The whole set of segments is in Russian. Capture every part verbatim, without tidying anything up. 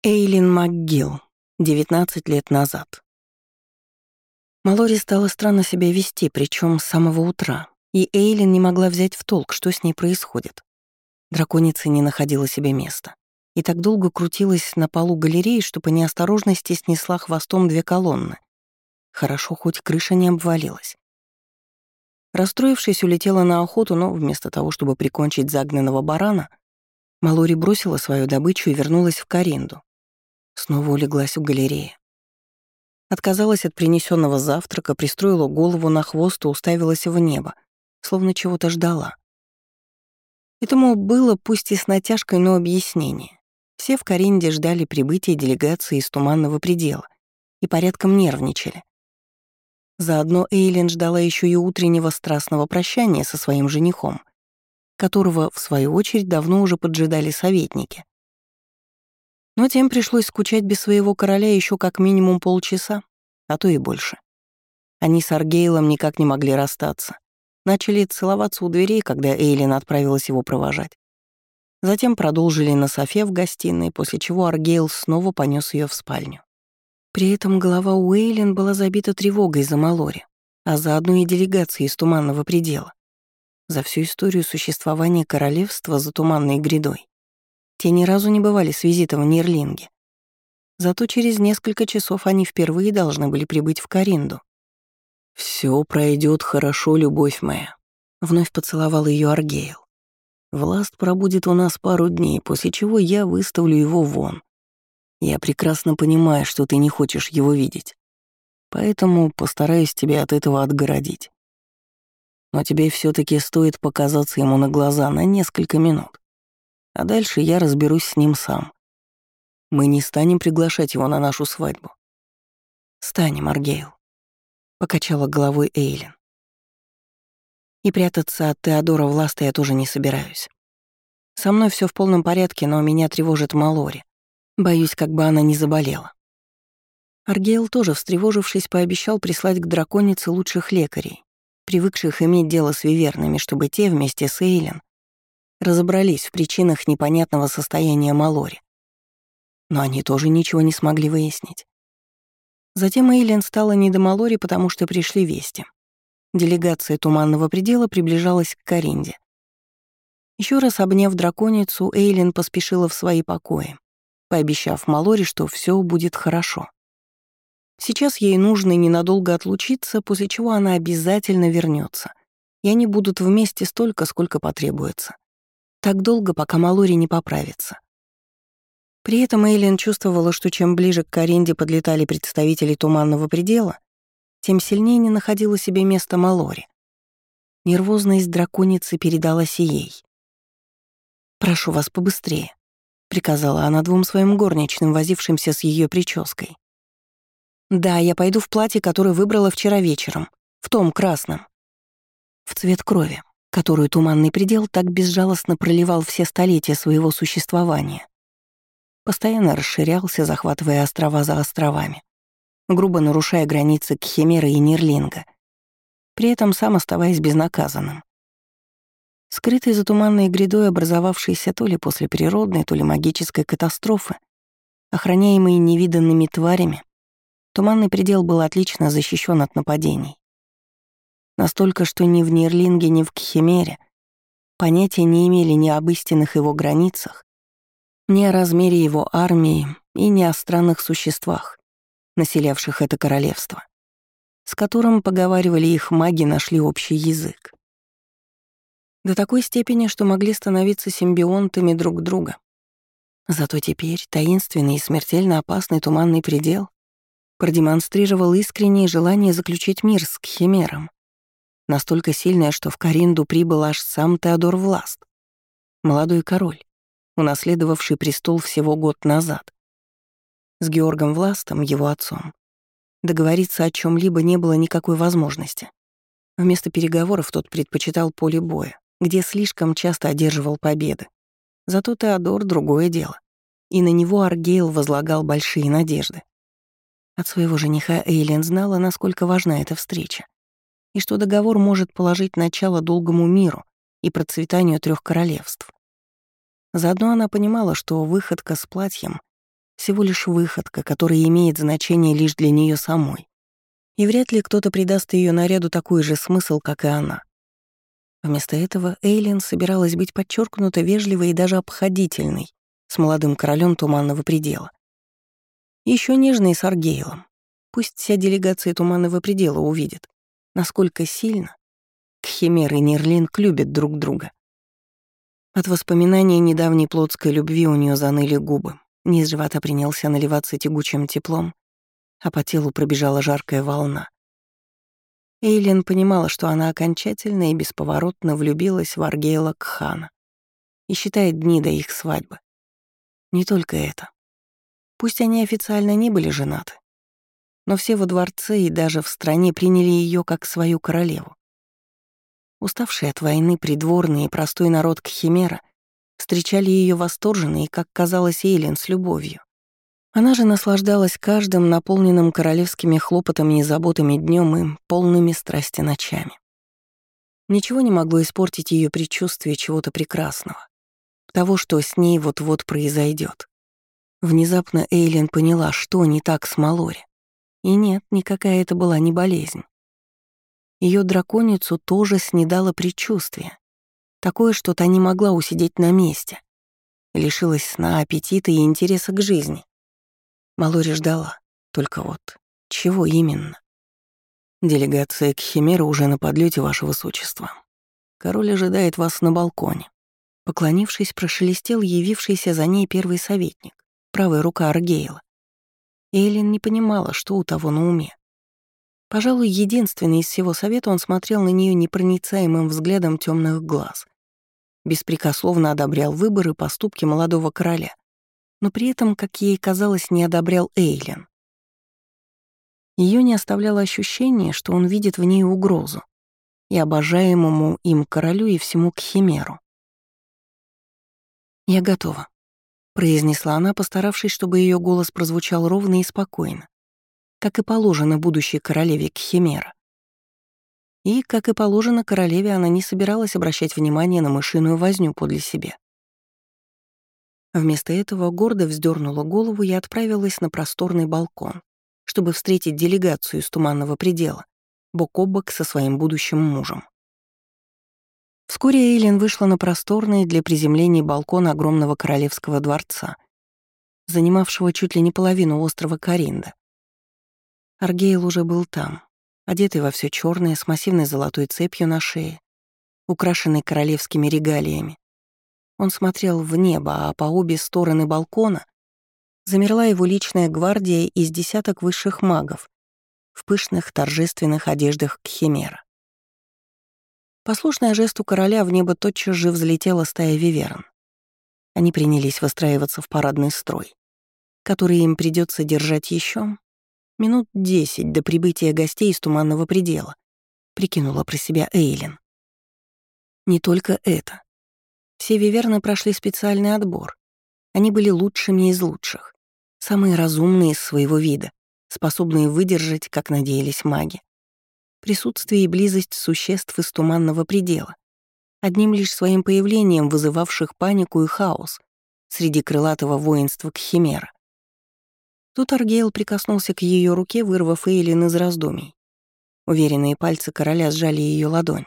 Эйлин МакГилл, девятнадцать лет назад. Малори стала странно себя вести, причем с самого утра, и Эйлин не могла взять в толк, что с ней происходит. Драконица не находила себе места и так долго крутилась на полу галереи, что по неосторожности снесла хвостом две колонны. Хорошо, хоть крыша не обвалилась. Расстроившись, улетела на охоту, но вместо того, чтобы прикончить загнанного барана, Малори бросила свою добычу и вернулась в Каринду. Снова улеглась у галереи. Отказалась от принесенного завтрака, пристроила голову на хвост и уставилась в небо, словно чего-то ждала. Этому было, пусть и с натяжкой, но объяснение. Все в Каринде ждали прибытия делегации из Туманного предела и порядком нервничали. Заодно Эйлин ждала еще и утреннего страстного прощания со своим женихом, которого, в свою очередь, давно уже поджидали советники. Но тем пришлось скучать без своего короля еще как минимум полчаса, а то и больше. Они с Аргейлом никак не могли расстаться. Начали целоваться у дверей, когда Эйлин отправилась его провожать. Затем продолжили на софе в гостиной, после чего Аргейл снова понес ее в спальню. При этом голова у Эйлин была забита тревогой за Малори, а заодно и делегацией из Туманного предела. За всю историю существования королевства за Туманной грядой те ни разу не бывали с визитом в Нирлинге. Зато через несколько часов они впервые должны были прибыть в Каринду. «Все пройдет хорошо, любовь моя», — вновь поцеловал ее Аргейл. «Власт пробудет у нас пару дней, после чего я выставлю его вон. Я прекрасно понимаю, что ты не хочешь его видеть, поэтому постараюсь тебя от этого отгородить. Но тебе все таки стоит показаться ему на глаза на несколько минут. А дальше я разберусь с ним сам. Мы не станем приглашать его на нашу свадьбу». «Станем, Аргейл», — покачала головой Эйлин. «И прятаться от Теодора Власта я тоже не собираюсь. Со мной все в полном порядке, но меня тревожит Малори. Боюсь, как бы она не заболела». Аргейл, тоже встревожившись, пообещал прислать к драконице лучших лекарей, привыкших иметь дело с вивернами, чтобы те вместе с Эйлин разобрались в причинах непонятного состояния Малори. Но они тоже ничего не смогли выяснить. Затем Эйлин стала не до Малори, потому что пришли вести. Делегация Туманного предела приближалась к Каринде. Еще раз обняв драконицу, Эйлин поспешила в свои покои, пообещав Малори, что все будет хорошо. Сейчас ей нужно ненадолго отлучиться, после чего она обязательно вернется, и они будут вместе столько, сколько потребуется. Так долго, пока Малори не поправится. При этом Эйлин чувствовала, что чем ближе к Каринде подлетали представители Туманного предела, тем сильнее не находила себе места Малори. Нервозность драконицы передалась и ей. «Прошу вас побыстрее», — приказала она двум своим горничным, возившимся с ее прической. «Да, я пойду в платье, которое выбрала вчера вечером, в том красном, в цвет крови, которую Туманный предел так безжалостно проливал все столетия своего существования. Постоянно расширялся, захватывая острова за островами, грубо нарушая границы Кхимеры и Нирлинга, при этом сам оставаясь безнаказанным. Скрытый за туманной грядой, образовавшейся то ли после природной, то ли магической катастрофы, охраняемый невиданными тварями, Туманный предел был отлично защищен от нападений. Настолько, что ни в Нирлинге, ни в Кхимере понятия не имели ни об истинных его границах, ни о размере его армии и ни о странных существах, населявших это королевство, с которым, поговаривали их маги, нашли общий язык. До такой степени, что могли становиться симбионтами друг друга. Зато теперь таинственный и смертельно опасный Туманный предел продемонстрировал искреннее желание заключить мир с Кхимером, настолько сильное, что в Каринду прибыл аж сам Теодор Власт, молодой король, унаследовавший престол всего год назад. С Георгом Властом, его отцом, договориться о чем либо не было никакой возможности. Вместо переговоров тот предпочитал поле боя, где слишком часто одерживал победы. Зато Теодор — другое дело, и на него Аргейл возлагал большие надежды. От своего жениха Эйлин знала, насколько важна эта встреча, и что договор может положить начало долгому миру и процветанию трех королевств. Заодно она понимала, что выходка с платьем Всего лишь выходка, которая имеет значение лишь для нее самой. И вряд ли кто-то придаст ее наряду такой же смысл, как и она. Вместо этого Эйлин собиралась быть подчеркнуто вежливой и даже обходительной с молодым королем Туманного предела. Еще нежной с Аргейлом. Пусть вся делегация Туманного предела увидит, насколько сильно Кхимер и Нерлинг любят друг друга. От воспоминания недавней плотской любви у нее заныли губы, низ живота принялся наливаться тягучим теплом, а по телу пробежала жаркая волна. Эйлин понимала, что она окончательно и бесповоротно влюбилась в Аргейла Кхана и считает дни до их свадьбы. Не только это. Пусть они официально не были женаты, но все во дворце и даже в стране приняли ее как свою королеву. Уставшие от войны придворные и простой народ Кхимера встречали ее восторженно и, как казалось Эйлин, с любовью. Она же наслаждалась каждым наполненным королевскими хлопотами и заботами днем и полными страсти ночами. Ничего не могло испортить ее предчувствие чего-то прекрасного, того, что с ней вот-вот произойдет. Внезапно Эйлин поняла, что не так с Малори. И нет, никакая это была не болезнь. Ее драконицу тоже снедало предчувствие. Такое, что та не могла усидеть на месте. Лишилась сна, аппетита и интереса к жизни. Малори ждала. Только вот, чего именно? Делегация Кхимера уже на подлете, ваше высочество. Король ожидает вас на балконе. Поклонившись, прошелестел явившийся за ней первый советник, правая рука Аргейла. Эйлин не понимала, что у того на уме. Пожалуй, единственный из всего совета он смотрел на нее непроницаемым взглядом темных глаз. Беспрекословно одобрял выбор и поступки молодого короля, но при этом, как ей казалось, не одобрял Эйлин. Ее не оставляло ощущение, что он видит в ней угрозу и обожаемому им королю и всему Кхимеру. «Я готова», — произнесла она, постаравшись, чтобы ее голос прозвучал ровно и спокойно, как и положено будущей королеве Кхимера. И, как и положено королеве, она не собиралась обращать внимание на мышиную возню подле себя. Вместо этого гордо вздернула голову и отправилась на просторный балкон, чтобы встретить делегацию из Туманного предела, бок о бок со своим будущим мужем. Вскоре Эйлин вышла на просторный для приземлений балкон огромного королевского дворца, занимавшего чуть ли не половину острова Каринда. Аргейл уже был там, одетый во все черное, с массивной золотой цепью на шее, украшенный королевскими регалиями. Он смотрел в небо, а по обе стороны балкона замерла его личная гвардия из десяток высших магов в пышных торжественных одеждах Кхимера. Послушная жесту короля в небо тотчас же взлетела стая виверн. Они принялись выстраиваться в парадный строй, который им придется держать еще минут десять до прибытия гостей из Туманного предела, прикинула про себя Эйлин. Не только это. Все виверны прошли специальный отбор. Они были лучшими из лучших, самые разумные из своего вида, способные выдержать, как надеялись маги, присутствие и близость существ из Туманного предела, одним лишь своим появлением вызывавших панику и хаос среди крылатого воинства Кхимера. Тут Аргейл прикоснулся к ее руке, вырвав Эйлин из раздумий. Уверенные пальцы короля сжали ее ладонь.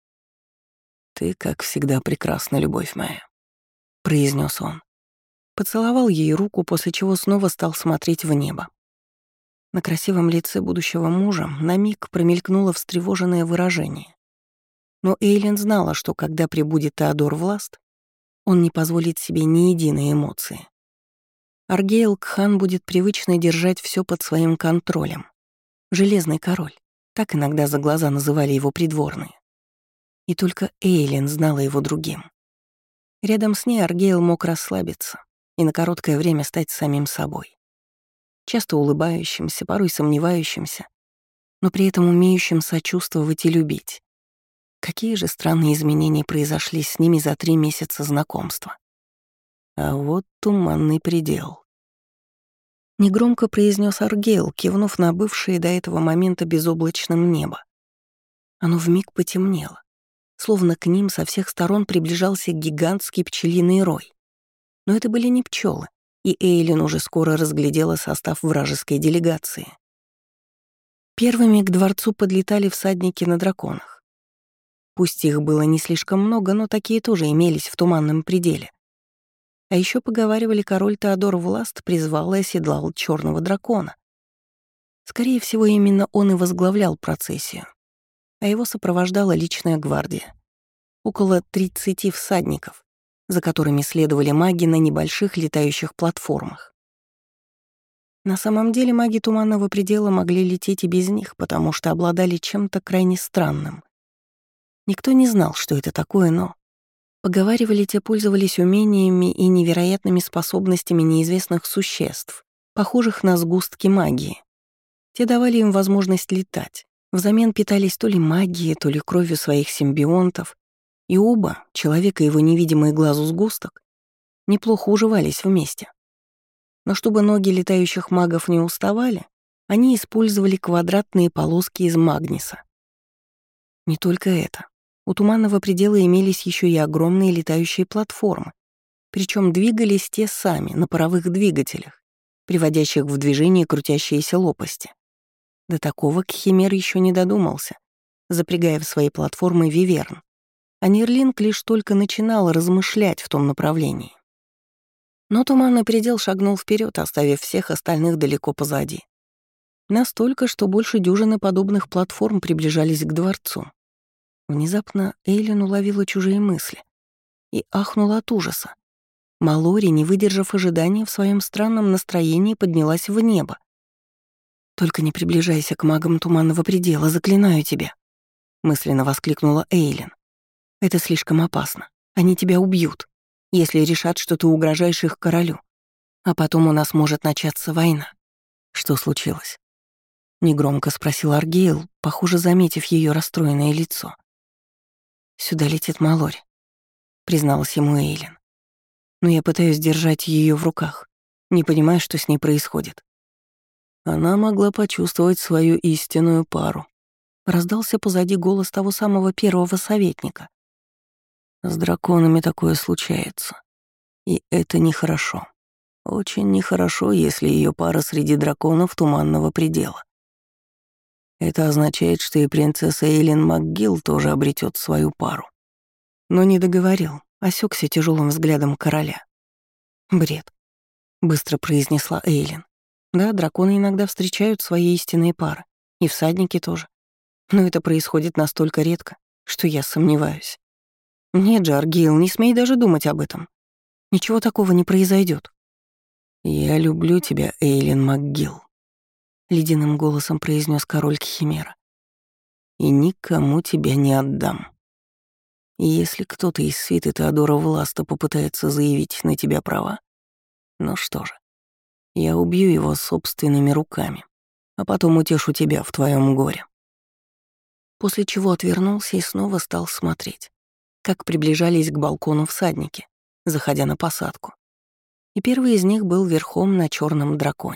«Ты, как всегда, прекрасна, любовь моя», — произнес он. Поцеловал ей руку, после чего снова стал смотреть в небо. На красивом лице будущего мужа на миг промелькнуло встревоженное выражение. Но Эйлин знала, что когда прибудет Теодор Власт, он не позволит себе ни единой эмоции. Аргейл Кхан будет привычно держать все под своим контролем. Железный король, так иногда за глаза называли его придворные. И только Эйлин знала его другим. Рядом с ней Аргейл мог расслабиться и на короткое время стать самим собой. Часто улыбающимся, порой сомневающимся, но при этом умеющим сочувствовать и любить. Какие же странные изменения произошли с ними за три месяца знакомства. А вот Туманный предел. Негромко произнес Аргейл, кивнув на бывшее до этого момента безоблачным небо. Оно вмиг потемнело, словно к ним со всех сторон приближался гигантский пчелиный рой. Но это были не пчелы, и Эйлин уже скоро разглядела состав вражеской делегации. Первыми к дворцу подлетали всадники на драконах. Пусть их было не слишком много, но такие тоже имелись в туманном пределе. А еще поговаривали, король Теодор Власт призвал и оседлал черного дракона. Скорее всего, именно он и возглавлял процессию, а его сопровождала личная гвардия. Около тридцати всадников, за которыми следовали маги на небольших летающих платформах. На самом деле маги Туманного предела могли лететь и без них, потому что обладали чем-то крайне странным. Никто не знал, что это такое, но... Поговаривали, те пользовались умениями и невероятными способностями неизвестных существ, похожих на сгустки магии. Те давали им возможность летать, взамен питались то ли магией, то ли кровью своих симбионтов, и оба, человек и его невидимый глазу сгусток, неплохо уживались вместе. Но чтобы ноги летающих магов не уставали, они использовали квадратные полоски из магниса. Не только это. У Туманного предела имелись еще и огромные летающие платформы, причем двигались те сами на паровых двигателях, приводящих в движение крутящиеся лопасти. До такого Кхимер еще не додумался, запрягая в свои платформы виверн, а Нерлинг лишь только начинал размышлять в том направлении. Но Туманный предел шагнул вперед, оставив всех остальных далеко позади. Настолько, что больше дюжины подобных платформ приближались к дворцу. Внезапно Эйлин уловила чужие мысли и ахнула от ужаса. Малори, не выдержав ожидания, в своем странном настроении поднялась в небо. «Только не приближайся к магам Туманного предела, заклинаю тебя!» — мысленно воскликнула Эйлин. «Это слишком опасно. Они тебя убьют, если решат, что ты угрожаешь их королю. А потом у нас может начаться война». «Что случилось?» — негромко спросил Аргейл, похоже, заметив ее расстроенное лицо. «Сюда летит Малори», — призналась ему Эйлин. «Но я пытаюсь держать ее в руках, не понимая, что с ней происходит». Она могла почувствовать свою истинную пару. Раздался позади голос того самого первого советника. С драконами такое случается. И это нехорошо. Очень нехорошо, если ее пара среди драконов Туманного предела. Это означает, что и принцесса Эйлин МакГилл тоже обретет свою пару. Но не договорил, осекся тяжелым взглядом короля. «Бред», — быстро произнесла Эйлин. «Да, драконы иногда встречают свои истинные пары, и всадники тоже. Но это происходит настолько редко, что я сомневаюсь. Нет же, Аргейл, не смей даже думать об этом. Ничего такого не произойдет. «Я люблю тебя, Эйлин МакГилл», — ледяным голосом произнес король Кхимера. «И никому тебя не отдам. И если кто-то из свиты Теодора Власта попытается заявить на тебя права, ну что же, я убью его собственными руками, а потом утешу тебя в твоем горе». После чего отвернулся и снова стал смотреть, как приближались к балкону всадники, заходя на посадку. И первый из них был верхом на черном драконе.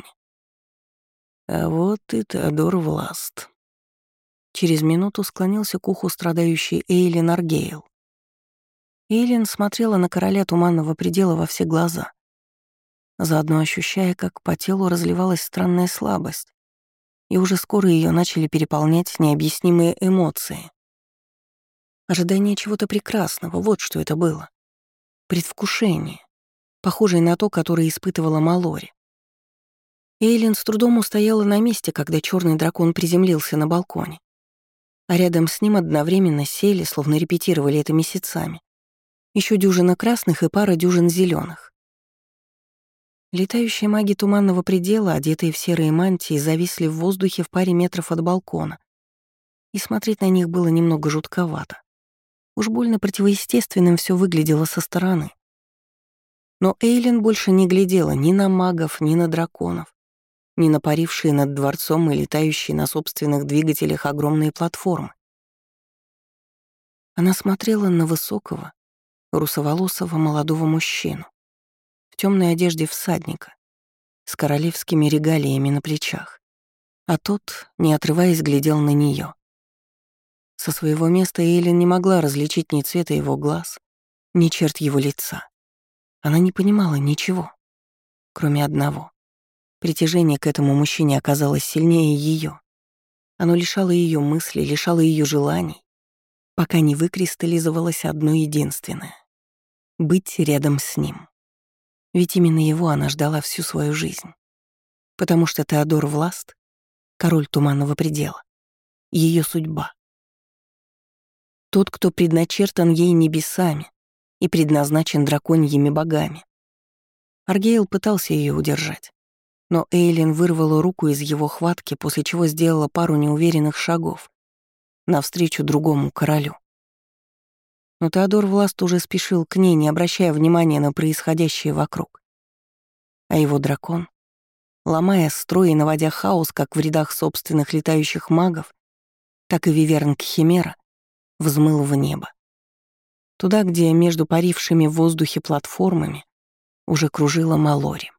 А вот и Теодор Власт. Через минуту склонился к уху страдающий Эйлин Аргейл. Эйлин смотрела на короля Туманного предела во все глаза, заодно ощущая, как по телу разливалась странная слабость, и уже скоро ее начали переполнять необъяснимые эмоции. Ожидание чего-то прекрасного, вот что это было. Предвкушение, похожее на то, которое испытывала Малори. Эйлин с трудом устояла на месте, когда черный дракон приземлился на балконе, а рядом с ним одновременно сели, словно репетировали это месяцами, еще дюжина красных и пара дюжин зеленых. Летающие маги Туманного предела, одетые в серые мантии, зависли в воздухе в паре метров от балкона, и смотреть на них было немного жутковато. Уж больно противоестественным все выглядело со стороны. Но Эйлин больше не глядела ни на магов, ни на драконов, ни на парившие над дворцом и летающие на собственных двигателях огромные платформы. Она смотрела на высокого, русоволосого молодого мужчину в темной одежде всадника с королевскими регалиями на плечах, а тот, не отрываясь, глядел на нее. Со своего места Эйлин не могла различить ни цвета его глаз, ни черт его лица. Она не понимала ничего. кроме одного. Притяжение к этому мужчине оказалось сильнее ее. Оно лишало ее мыслей, лишало ее желаний, пока не выкристаллизовалось одно единственное — быть рядом с ним. Ведь именно его она ждала всю свою жизнь. Потому что Теодор Власт, король Туманного предела, ее судьба. Тот, кто предначертан ей небесами и предназначен драконьими богами. Аргейл пытался ее удержать, но Эйлин вырвала руку из его хватки, после чего сделала пару неуверенных шагов навстречу другому королю. Но Теодор Власт уже спешил к ней, не обращая внимания на происходящее вокруг. А его дракон, ломая строй и наводя хаос как в рядах собственных летающих магов, так и виверн Кхимера, взмыл в небо. Туда, где между парившими в воздухе платформами уже кружила Малори.